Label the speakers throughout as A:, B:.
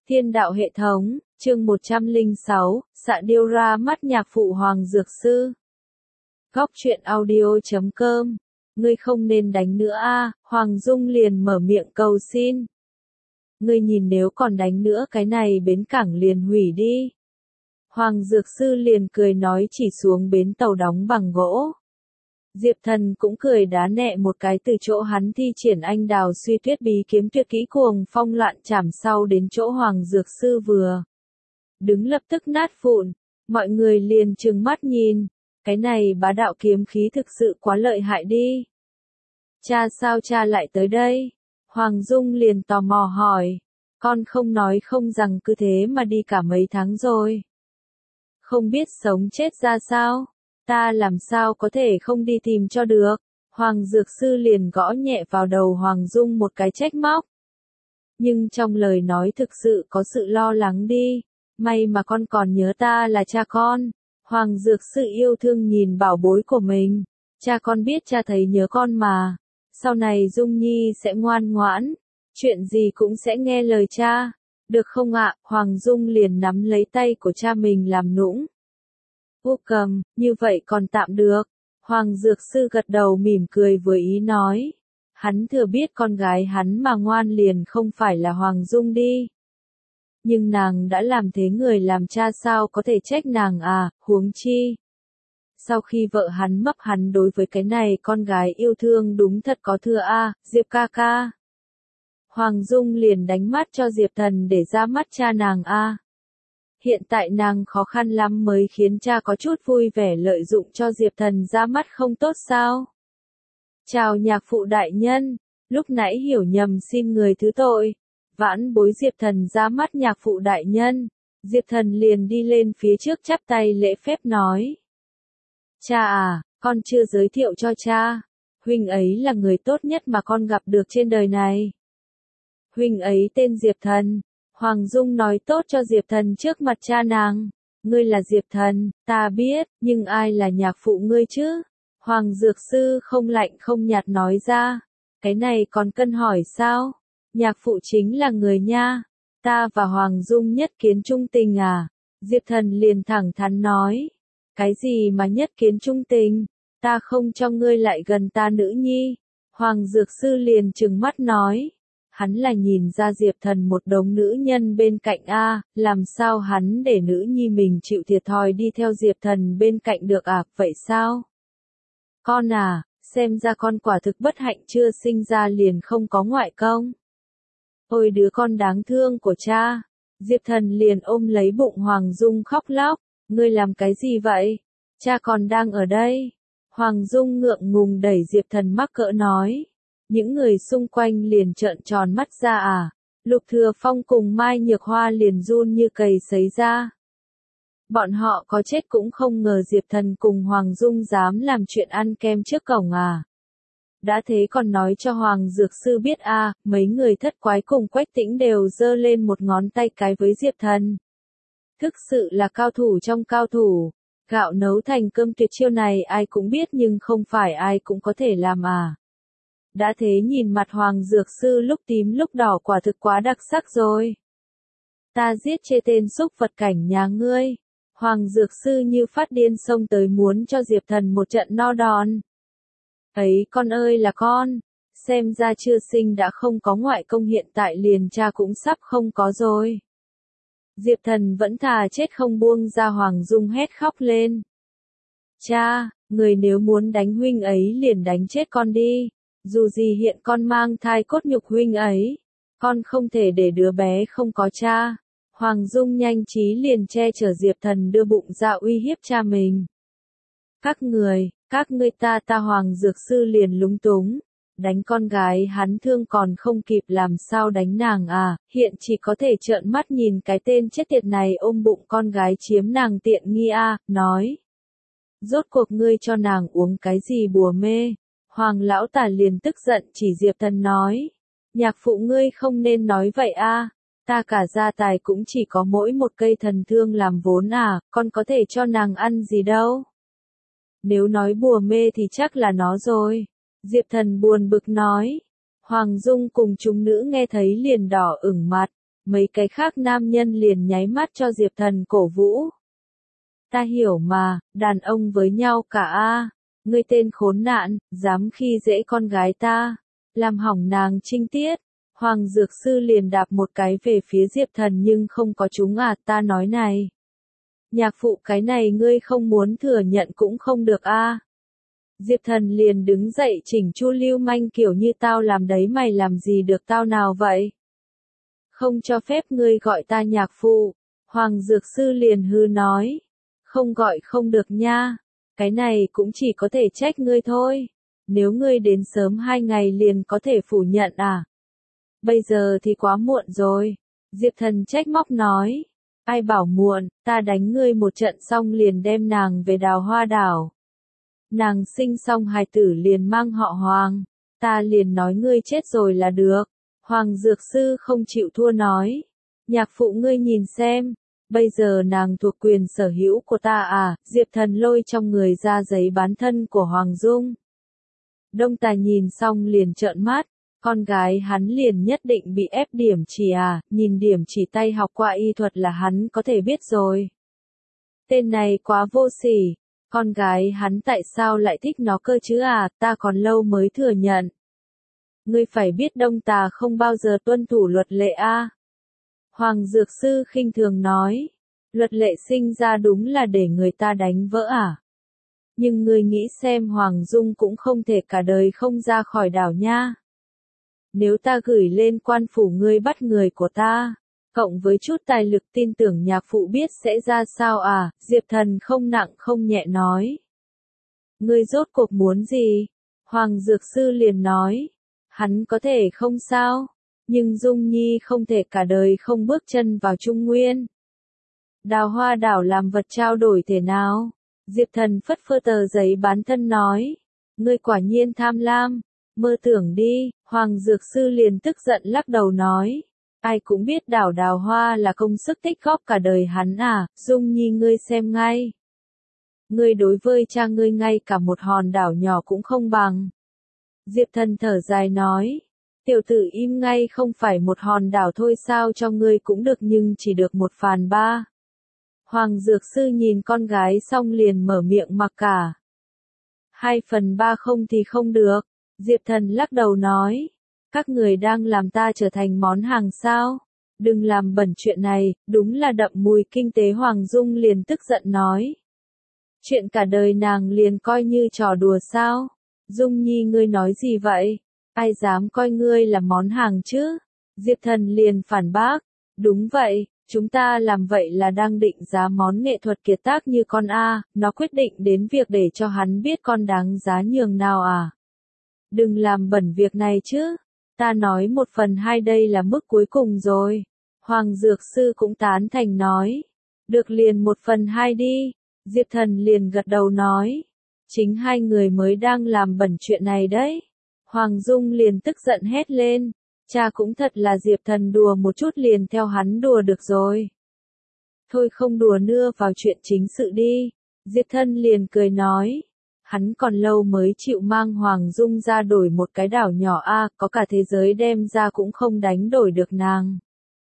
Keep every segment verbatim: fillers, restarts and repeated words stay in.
A: Thiên đạo hệ thống, chương một trăm lẻ sáu, xạ điêu ra mắt nhạc phụ Hoàng Dược Sư. Góc truyện audio chấm com. Ngươi không nên đánh nữa a, Hoàng Dung liền mở miệng cầu xin. Ngươi nhìn nếu còn đánh nữa cái này bến cảng liền hủy đi. Hoàng Dược Sư liền cười nói chỉ xuống bến tàu đóng bằng gỗ. Diệp Thần cũng cười đá nẹ một cái từ chỗ hắn thi triển anh đào suy tuyết bí kiếm tuyệt kỹ cuồng phong loạn chảm sau đến chỗ Hoàng Dược Sư vừa. Đứng lập tức nát vụn, mọi người liền trừng mắt nhìn, cái này bá đạo kiếm khí thực sự quá lợi hại đi. Cha sao cha lại tới đây? Hoàng Dung liền tò mò hỏi, con không nói không rằng cứ thế mà đi cả mấy tháng rồi. Không biết sống chết ra sao? Ta làm sao có thể không đi tìm cho được? Hoàng Dược Sư liền gõ nhẹ vào đầu Hoàng Dung một cái trách móc. Nhưng trong lời nói thực sự có sự lo lắng đi. May mà con còn nhớ ta là cha con. Hoàng Dược Sư yêu thương nhìn bảo bối của mình. Cha con biết cha thấy nhớ con mà. Sau này Dung Nhi sẽ ngoan ngoãn. Chuyện gì cũng sẽ nghe lời cha. Được không ạ? Hoàng Dung liền nắm lấy tay của cha mình làm nũng. Vô cầm, như vậy còn tạm được. Hoàng Dược Sư gật đầu mỉm cười với ý nói. Hắn thừa biết con gái hắn mà ngoan liền không phải là Hoàng Dung đi. Nhưng nàng đã làm thế người làm cha sao có thể trách nàng à, huống chi. Sau khi vợ hắn mất hắn đối với cái này con gái yêu thương đúng thật có thừa a, à, Diệp ca ca. Hoàng Dung liền đánh mắt cho Diệp Thần để ra mắt cha nàng a. À. Hiện tại nàng khó khăn lắm mới khiến cha có chút vui vẻ lợi dụng cho Diệp Thần ra mắt không tốt sao? Chào nhạc phụ đại nhân, lúc nãy hiểu nhầm xin người thứ tội. Vãn bối Diệp Thần ra mắt nhạc phụ đại nhân. Diệp Thần liền đi lên phía trước chắp tay lễ phép nói. Cha à, con chưa giới thiệu cho cha. Huynh ấy là người tốt nhất mà con gặp được trên đời này. Huynh ấy tên Diệp Thần. Hoàng Dung nói tốt cho Diệp Thần trước mặt cha nàng. Ngươi là Diệp Thần, ta biết, nhưng ai là nhạc phụ ngươi chứ? Hoàng Dược Sư không lạnh không nhạt nói ra. Cái này còn cần hỏi sao? Nhạc phụ chính là người nha. Ta và Hoàng Dung nhất kiến trung tình à? Diệp Thần liền thẳng thắn nói. Cái gì mà nhất kiến trung tình? Ta không cho ngươi lại gần ta nữ nhi. Hoàng Dược Sư liền trừng mắt nói. Hắn là nhìn ra Diệp Thần một đống nữ nhân bên cạnh a, làm sao hắn để nữ nhi mình chịu thiệt thòi đi theo Diệp Thần bên cạnh được à, vậy sao? Con à, xem ra con quả thực bất hạnh chưa sinh ra liền không có ngoại công. Ôi đứa con đáng thương của cha. Diệp Thần liền ôm lấy bụng Hoàng Dung khóc lóc, ngươi làm cái gì vậy? Cha còn đang ở đây. Hoàng Dung ngượng ngùng đẩy Diệp Thần mắc cỡ nói. Những người xung quanh liền trợn tròn mắt ra à. Lục Thừa Phong cùng Mai Nhược Hoa liền run như cầy sấy ra. Bọn họ có chết cũng không ngờ Diệp Thần cùng Hoàng Dung dám làm chuyện ăn kem trước cổng à. Đã thế còn nói cho Hoàng Dược Sư biết a, à, mấy người thất quái cùng Quách Tĩnh đều giơ lên một ngón tay cái với Diệp Thần. Thực sự là cao thủ trong cao thủ. Gạo nấu thành cơm tuyệt chiêu này ai cũng biết nhưng không phải ai cũng có thể làm à. Đã thế nhìn mặt Hoàng Dược Sư lúc tím lúc đỏ quả thực quá đặc sắc rồi. Ta giết chê tên xúc vật cảnh nhà ngươi. Hoàng Dược Sư như phát điên xông tới muốn cho Diệp Thần một trận no đòn. Ấy con ơi là con, xem ra chưa sinh đã không có ngoại công hiện tại liền cha cũng sắp không có rồi. Diệp Thần vẫn thà chết không buông ra Hoàng Dung hét khóc lên. Cha, người nếu muốn đánh huynh ấy liền đánh chết con đi. Dù gì hiện con mang thai cốt nhục huynh ấy, con không thể để đứa bé không có cha. Hoàng Dung nhanh trí liền che chở Diệp Thần đưa bụng ra uy hiếp cha mình. Các người, các ngươi ta ta Hoàng Dược Sư liền lúng túng. Đánh con gái hắn thương còn không kịp làm sao đánh nàng à, hiện chỉ có thể trợn mắt nhìn cái tên chết tiệt này ôm bụng con gái chiếm nàng tiện nghi a, à, nói. Rốt cuộc ngươi cho nàng uống cái gì bùa mê? Hoàng lão tả liền tức giận chỉ Diệp Thần nói. Nhạc phụ ngươi không nên nói vậy a, à. Ta cả gia tài cũng chỉ có mỗi một cây thần thương làm vốn à, con có thể cho nàng ăn gì đâu. Nếu nói bùa mê thì chắc là nó rồi. Diệp Thần buồn bực nói. Hoàng Dung cùng chúng nữ nghe thấy liền đỏ ửng mặt. Mấy cái khác nam nhân liền nháy mắt cho Diệp Thần cổ vũ. Ta hiểu mà, đàn ông với nhau cả a. Ngươi tên khốn nạn, dám khi dễ con gái ta, làm hỏng nàng trinh tiết. Hoàng Dược Sư liền đạp một cái về phía Diệp Thần nhưng không có trúng à, ta nói này. Nhạc phụ cái này ngươi không muốn thừa nhận cũng không được a. Diệp Thần liền đứng dậy chỉnh chu lưu manh kiểu như tao làm đấy mày làm gì được tao nào vậy? Không cho phép ngươi gọi ta nhạc phụ. Hoàng Dược Sư liền hư nói. Không gọi không được nha. Cái này cũng chỉ có thể trách ngươi thôi. Nếu ngươi đến sớm hai ngày liền có thể phủ nhận à? Bây giờ thì quá muộn rồi. Diệp Thần trách móc nói. Ai bảo muộn, ta đánh ngươi một trận xong liền đem nàng về Đào Hoa đảo. Nàng sinh xong hài tử liền mang họ Hoàng. Ta liền nói ngươi chết rồi là được. Hoàng Dược Sư không chịu thua nói. Nhạc phụ ngươi nhìn xem. Bây giờ nàng thuộc quyền sở hữu của ta à, Diệp Thần lôi trong người ra giấy bán thân của Hoàng Dung. Đông Tài nhìn xong liền trợn mắt, con gái hắn liền nhất định bị ép điểm chỉ à, nhìn điểm chỉ tay học qua y thuật là hắn có thể biết rồi. Tên này quá vô sỉ, con gái hắn tại sao lại thích nó cơ chứ à, ta còn lâu mới thừa nhận. Ngươi phải biết Đông Tà không bao giờ tuân thủ luật lệ a. Hoàng Dược Sư khinh thường nói, luật lệ sinh ra đúng là để người ta đánh vỡ à. Nhưng ngươi nghĩ xem Hoàng Dung cũng không thể cả đời không ra khỏi đảo nha. Nếu ta gửi lên quan phủ ngươi bắt người của ta, cộng với chút tài lực tin tưởng nhạc phụ biết sẽ ra sao à, Diệp Thần không nặng không nhẹ nói. Ngươi rốt cuộc muốn gì? Hoàng Dược Sư liền nói, hắn có thể không sao. Nhưng Dung Nhi không thể cả đời không bước chân vào Trung Nguyên. Đào Hoa đảo làm vật trao đổi thế nào? Diệp Thần phất phơ tờ giấy bán thân nói. Ngươi quả nhiên tham lam, mơ tưởng đi. Hoàng Dược Sư liền tức giận lắc đầu nói. Ai cũng biết đảo Đào Hoa là công sức tích góp cả đời hắn à, Dung Nhi ngươi xem ngay. Ngươi đối với cha ngươi ngay cả một hòn đảo nhỏ cũng không bằng. Diệp Thần thở dài nói. Tiểu tử im ngay, không phải một hòn đảo thôi sao, cho ngươi cũng được nhưng chỉ được một phàn ba. Hoàng Dược Sư nhìn con gái xong liền mở miệng mặc cả. Hai phần ba không thì không được. Diệp Thần lắc đầu nói. Các người đang làm ta trở thành món hàng sao? Đừng làm bẩn chuyện này, đúng là đậm mùi kinh tế. Hoàng Dung liền tức giận nói. Chuyện cả đời nàng liền coi như trò đùa sao? Dung Nhi ngươi nói gì vậy? Ai dám coi ngươi là món hàng chứ? Diệp Thần liền phản bác. Đúng vậy, chúng ta làm vậy là đang định giá món nghệ thuật kiệt tác như con A, nó quyết định đến việc để cho hắn biết con đáng giá nhường nào à. Đừng làm bẩn việc này chứ. Ta nói một phần hai đây là mức cuối cùng rồi. Hoàng Dược Sư cũng tán thành nói. Được liền một phần hai đi. Diệp Thần liền gật đầu nói. Chính hai người mới đang làm bẩn chuyện này đấy. Hoàng Dung liền tức giận hét lên. Cha cũng thật là Diệp Thần đùa một chút liền theo hắn đùa được rồi. Thôi không đùa nữa, vào chuyện chính sự đi. Diệp Thần liền cười nói. Hắn còn lâu mới chịu mang Hoàng Dung ra đổi một cái đảo nhỏ a, à, có cả thế giới đem ra cũng không đánh đổi được nàng.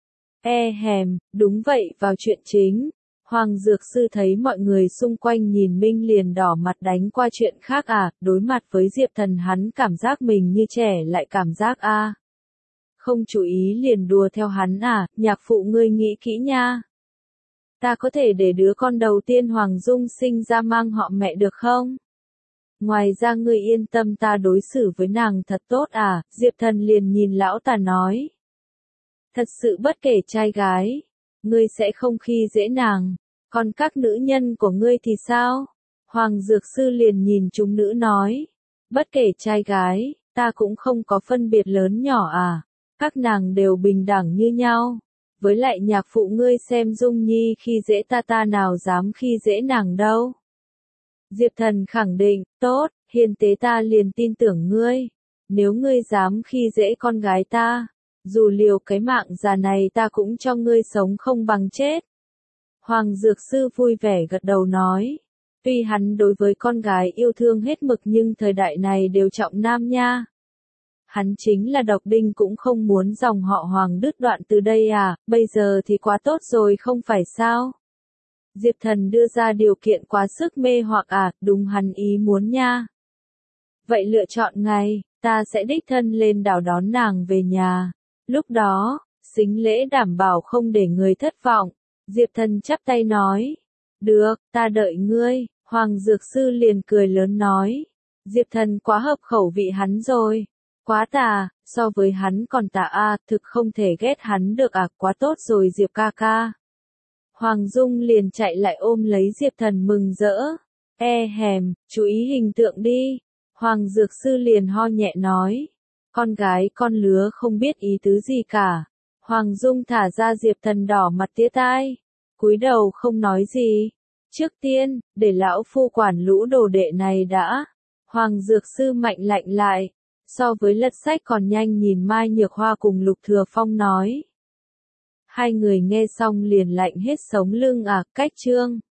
A: E hèm, đúng vậy, vào chuyện chính. Hoàng Dược Sư thấy mọi người xung quanh nhìn Minh liền đỏ mặt đánh qua chuyện khác à, đối mặt với Diệp Thần hắn cảm giác mình như trẻ lại cảm giác a. À. Không chú ý liền đùa theo hắn à, nhạc phụ ngươi nghĩ kỹ nha. Ta có thể để đứa con đầu tiên Hoàng Dung sinh ra mang họ mẹ được không? Ngoài ra ngươi yên tâm, ta đối xử với nàng thật tốt à, Diệp Thần liền nhìn lão ta nói. Thật sự bất kể trai gái, ngươi sẽ không khi dễ nàng, còn các nữ nhân của ngươi thì sao? Hoàng Dược Sư liền nhìn chúng nữ nói. Bất kể trai gái, ta cũng không có phân biệt lớn nhỏ à, các nàng đều bình đẳng như nhau. Với lại nhạc phụ ngươi xem Dung Nhi khi dễ ta, ta nào dám khi dễ nàng đâu. Diệp Thần khẳng định, tốt, hiền tế ta liền tin tưởng ngươi. Nếu ngươi dám khi dễ con gái ta, dù liều cái mạng già này ta cũng cho ngươi sống không bằng chết. Hoàng Dược Sư vui vẻ gật đầu nói. Tuy hắn đối với con gái yêu thương hết mực nhưng thời đại này đều trọng nam nha. hắn chính là độc đinh cũng không muốn dòng họ Hoàng đứt đoạn từ đây à, bây giờ thì quá tốt rồi không phải sao? Diệp Thần đưa ra điều kiện quá sức mê hoặc à, đúng hắn ý muốn nha. Vậy lựa chọn ngày, ta sẽ đích thân lên đảo đón nàng về nhà. Lúc đó, sính lễ đảm bảo không để người thất vọng. Diệp Thần chắp tay nói. Được, ta đợi ngươi. Hoàng Dược Sư liền cười lớn nói. Diệp Thần quá hợp khẩu vị hắn rồi. Quá tà, so với hắn còn tà a, thực không thể ghét hắn được à, quá tốt rồi Diệp ca ca. Hoàng Dung liền chạy lại ôm lấy Diệp Thần mừng rỡ. E hèm, chú ý hình tượng đi. Hoàng Dược Sư liền ho nhẹ nói. Con gái con lứa không biết ý tứ gì cả. Hoàng Dung thả ra Diệp Thần đỏ mặt tía tai. Cúi đầu không nói gì. Trước tiên, để lão phu quản lũ đồ đệ này đã. Hoàng Dược Sư mạnh lạnh lại. So với lật sách còn nhanh nhìn Mai Nhược Hoa cùng Lục Thừa Phong nói. Hai người nghe xong liền lạnh hết sống lưng à, cách chương.